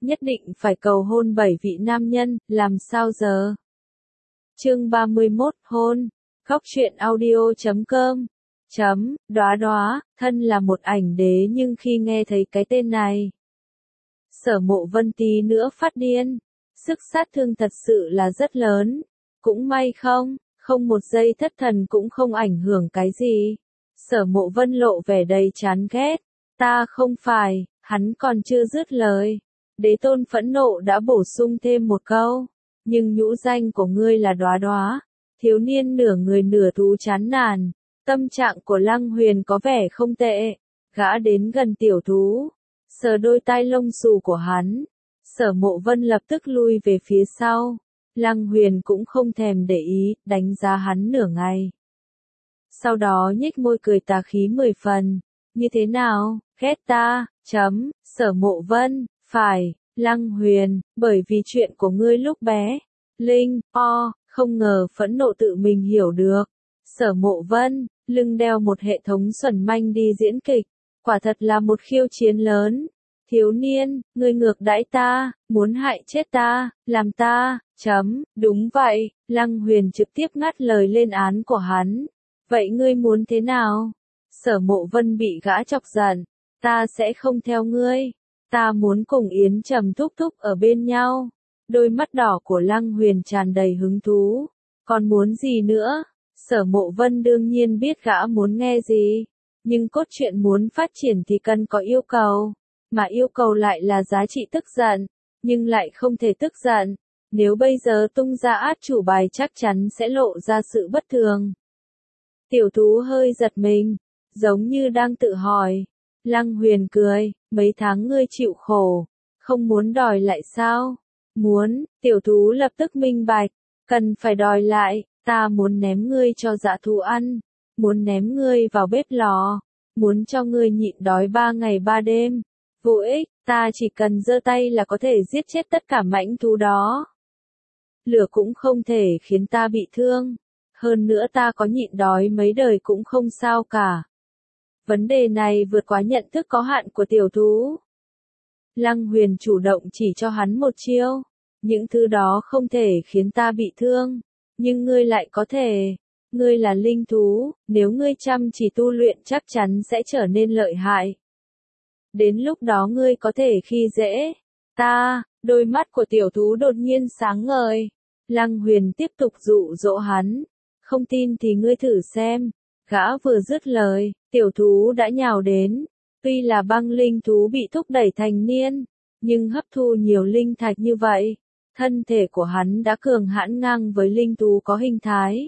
nhất định phải cầu hôn 7 vị nam nhân, làm sao giờ? Chương 31, hôn. Góc truyện audio.com. Đóa đóa, thân là một ảnh đế nhưng khi nghe thấy cái tên này, Sở Mộ Vân tí nữa phát điên. Sức sát thương thật sự là rất lớn. Cũng may không một giây thất thần cũng không ảnh hưởng cái gì. Sở Mộ Vân lộ vẻ đầy chán ghét. Ta không phải, hắn còn chưa dứt lời. Đế Tôn phẫn nộ đã bổ sung thêm một câu. Nhưng nhũ danh của ngươi là Đóa Đóa. Thiếu niên nửa người nửa thú chán nản. Tâm trạng của Lăng Huyền có vẻ không tệ. Gã đến gần tiểu thú, sờ đôi tai lông xù của hắn. Sở Mộ Vân lập tức lui về phía sau. Lăng Huyền cũng không thèm để ý, đánh giá hắn nửa ngày. Sau đó nhếch môi cười tà khí 10 phần. Như thế nào, ghét ta? Sở Mộ Vân, phải, Lăng Huyền, bởi vì chuyện của ngươi lúc bé. Linh, không ngờ phẫn nộ tự mình hiểu được. Sở Mộ Vân, lưng đeo một hệ thống xuẩn manh đi diễn kịch. Quả thật là một khiêu chiến lớn. Thiếu niên, ngươi ngược đãi ta, muốn hại chết ta, làm ta, đúng vậy, Lăng Huyền trực tiếp ngắt lời lên án của hắn. Vậy ngươi muốn thế nào? Sở Mộ Vân bị gã chọc giận. Ta sẽ không theo ngươi. Ta muốn cùng Yến Trầm thúc thúc ở bên nhau. Đôi mắt đỏ của Lăng Huyền tràn đầy hứng thú. Còn muốn gì nữa? Sở Mộ Vân đương nhiên biết gã muốn nghe gì. Nhưng cốt truyện muốn phát triển thì cần có yêu cầu. Mà yêu cầu lại là giá trị tức giận. Nhưng lại không thể tức giận. Nếu bây giờ tung ra át chủ bài chắc chắn sẽ lộ ra sự bất thường. Tiểu thú hơi giật mình. Giống như đang tự hỏi. Lăng Huyền cười. Mấy tháng ngươi chịu khổ. Không muốn đòi lại sao? Muốn. Tiểu thú lập tức minh bạch. Cần phải đòi lại. Ta muốn ném ngươi cho dã thú ăn. Muốn ném ngươi vào bếp lò. Muốn cho ngươi nhịn đói 3 ngày 3 đêm. Vô ích, ta chỉ cần giơ tay là có thể giết chết tất cả mãnh thú đó. Lửa cũng không thể khiến ta bị thương. Hơn nữa ta có nhịn đói mấy đời cũng không sao cả. Vấn đề này vượt quá nhận thức có hạn của tiểu thú. Lăng Huyền chủ động chỉ cho hắn một chiêu. Những thứ đó không thể khiến ta bị thương. Nhưng ngươi lại có thể. Ngươi là linh thú, nếu ngươi chăm chỉ tu luyện chắc chắn sẽ trở nên lợi hại. Đến lúc đó ngươi có thể khi dễ ta. Đôi mắt của tiểu thú đột nhiên sáng ngời. Lăng Huyền tiếp tục dụ dỗ hắn. Không tin thì ngươi thử xem. Gã vừa dứt lời, tiểu thú đã nhào đến. Tuy là băng linh thú bị thúc đẩy thành niên, nhưng hấp thu nhiều linh thạch như vậy. Thân thể của hắn đã cường hãn ngang với linh thú có hình thái.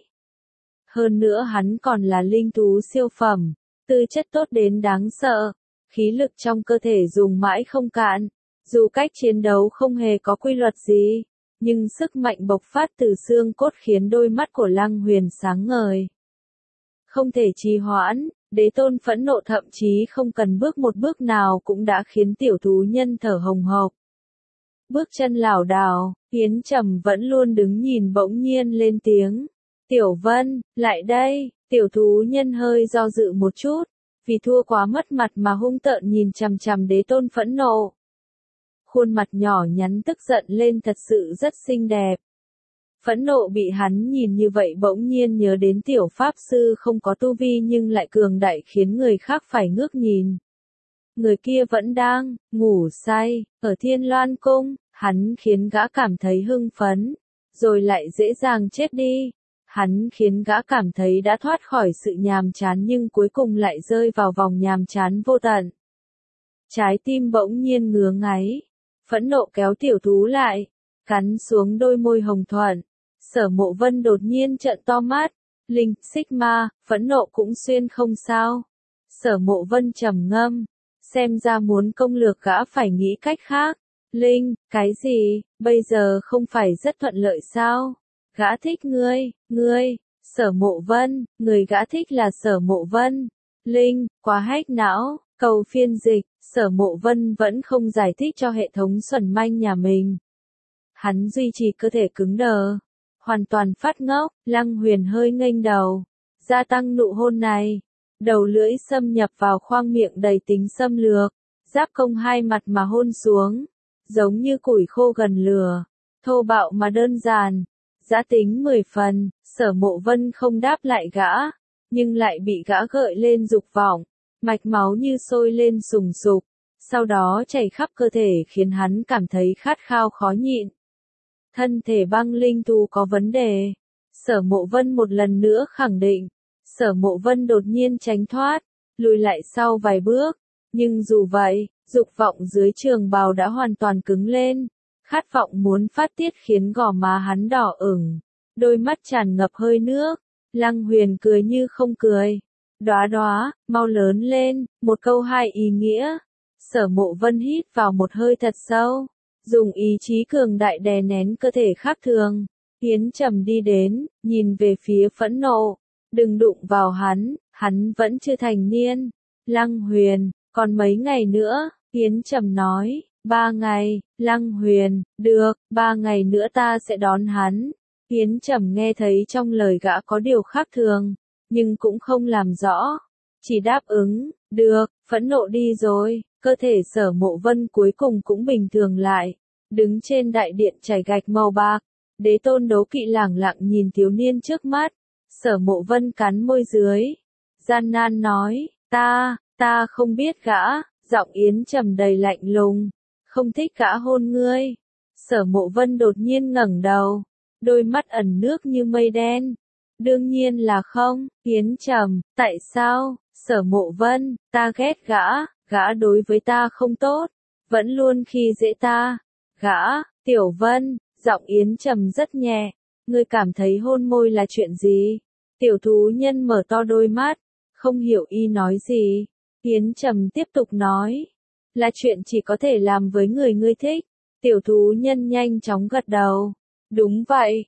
Hơn nữa hắn còn là linh thú siêu phẩm, tư chất tốt đến đáng sợ, khí lực trong cơ thể dùng mãi không cạn. Dù cách chiến đấu không hề có quy luật gì, nhưng sức mạnh bộc phát từ xương cốt khiến đôi mắt của Lăng Huyền sáng ngời. Không thể trì hoãn, Đế Tôn phẫn nộ thậm chí không cần bước một bước nào cũng đã khiến tiểu thú nhân thở hồng hộc. Bước chân lảo đảo, Yến Trầm vẫn luôn đứng nhìn bỗng nhiên lên tiếng. Tiểu Vân, lại đây. Tiểu thú nhân hơi do dự một chút, vì thua quá mất mặt mà hung tợn nhìn chằm chằm Đế Tôn phẫn nộ. Khuôn mặt nhỏ nhắn tức giận lên thật sự rất xinh đẹp. Phẫn nộ bị hắn nhìn như vậy bỗng nhiên nhớ đến tiểu pháp sư không có tu vi nhưng lại cường đại khiến người khác phải ngước nhìn. Người kia vẫn đang ngủ say ở Thiên Loan Cung, hắn khiến gã cảm thấy hưng phấn, rồi lại dễ dàng chết đi. Hắn khiến gã cảm thấy đã thoát khỏi sự nhàm chán nhưng cuối cùng lại rơi vào vòng nhàm chán vô tận. Trái tim bỗng nhiên ngứa ngáy, phẫn nộ kéo tiểu thú lại, cắn xuống đôi môi hồng thuận. Sở Mộ Vân đột nhiên trợn to mắt, Linh, Sigma, phẫn nộ cũng xuyên không sao. Sở Mộ Vân trầm ngâm, xem ra muốn công lược gã phải nghĩ cách khác. Linh, cái gì, bây giờ không phải rất thuận lợi sao? Gã thích ngươi, Sở Mộ Vân, người gã thích là Sở Mộ Vân. Linh, quá hack não, cầu phiên dịch, Sở Mộ Vân vẫn không giải thích cho hệ thống xuẩn manh nhà mình. Hắn duy trì cơ thể cứng đờ, hoàn toàn phát ngốc. Lăng Huyền hơi nghênh đầu, gia tăng nụ hôn này. Đầu lưỡi xâm nhập vào khoang miệng đầy tính xâm lược, giáp công hai mặt mà hôn xuống. giống như củi khô gần lửa, thô bạo mà đơn giản, giã tính 10 phần. Sở Mộ Vân không đáp lại gã, nhưng lại bị gã gợi lên dục vọng, mạch máu như sôi lên sùng sục, sau đó chảy khắp cơ thể khiến hắn cảm thấy khát khao khó nhịn. Thân thể băng linh thú có vấn đề. Sở Mộ Vân một lần nữa khẳng định. Sở Mộ Vân đột nhiên tránh thoát, lùi lại sau vài bước, nhưng dù vậy, dục vọng dưới trường bào đã hoàn toàn cứng lên, khát vọng muốn phát tiết khiến gò má hắn đỏ ửng, đôi mắt tràn ngập hơi nước. Lăng Huyền cười như không cười. Đóa đóa, mau lớn lên, một câu hai ý nghĩa. Sở Mộ Vân hít vào một hơi thật sâu, dùng ý chí cường đại đè nén cơ thể khác thường. Yến Trầm đi đến, nhìn về phía phẫn nộ. Đừng đụng vào hắn vẫn chưa thành niên. Lăng Huyền, còn mấy ngày nữa, Yến Trầm nói. 3 ngày, Lăng Huyền, được, 3 ngày nữa ta sẽ đón hắn. Yến Trầm nghe thấy trong lời gã có điều khác thường, nhưng cũng không làm rõ, chỉ đáp ứng. Được. Phẫn nộ đi rồi, cơ thể Sở Mộ Vân cuối cùng cũng bình thường lại, đứng trên đại điện trải gạch màu bạc. Đế Tôn Đấu Kỵ lẳng lặng nhìn thiếu niên trước mắt. Sở Mộ Vân cắn môi dưới, gian nan nói, ta không biết gã. Giọng Yến Trầm đầy lạnh lùng, không thích gã hôn ngươi. Sở Mộ Vân đột nhiên ngẩng đầu, đôi mắt ẩn nước như mây đen. Đương nhiên là không. Yến Trầm, tại sao? Sở Mộ Vân, ta ghét gã đối với ta không tốt, vẫn luôn khi dễ ta. Gã, Tiểu Vân, giọng Yến Trầm rất nhẹ, ngươi cảm thấy hôn môi là chuyện gì? Tiểu thú nhân mở to đôi mắt, không hiểu y nói gì. Yến Trầm tiếp tục nói, là chuyện chỉ có thể làm với người ngươi thích. Tiểu thú nhân nhanh chóng gật đầu. Đúng vậy,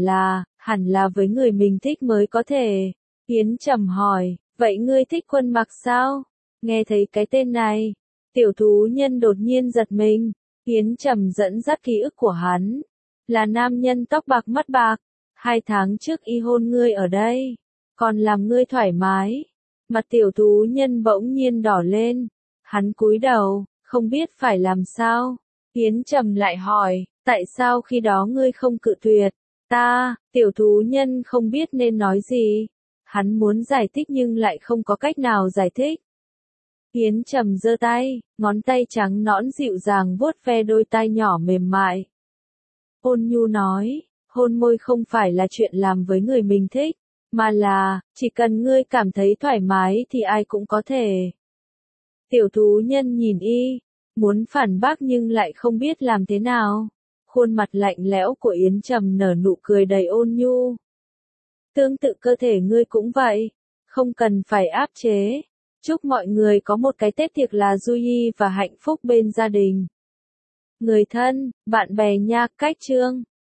hẳn là với người mình thích mới có thể. Yến Trầm hỏi, vậy ngươi thích Quân Mặc sao? Nghe thấy cái tên này, tiểu thú nhân đột nhiên giật mình. Yến Trầm dẫn dắt ký ức của hắn, là nam nhân tóc bạc mắt bạc. 2 tháng trước y hôn ngươi ở đây, còn làm ngươi thoải mái. Mặt tiểu thú nhân bỗng nhiên đỏ lên, hắn cúi đầu, không biết phải làm sao. Yến Trầm lại hỏi, tại sao khi đó ngươi không cự tuyệt? Tiểu thú nhân không biết nên nói gì. Hắn muốn giải thích nhưng lại không có cách nào giải thích. Yến Trầm giơ tay, ngón tay trắng nõn dịu dàng vuốt ve đôi tai nhỏ mềm mại. Ôn nhu nói, hôn môi không phải là chuyện làm với người mình thích, mà là, chỉ cần ngươi cảm thấy thoải mái thì ai cũng có thể. Tiểu thú nhân nhìn y, muốn phản bác nhưng lại không biết làm thế nào. Khuôn mặt lạnh lẽo của Yến Trầm nở nụ cười đầy ôn nhu. Tương tự cơ thể ngươi cũng vậy, không cần phải áp chế. Chúc mọi người có một cái Tết thiệt là vui và hạnh phúc bên gia đình. Người thân, bạn bè nha, cách chương.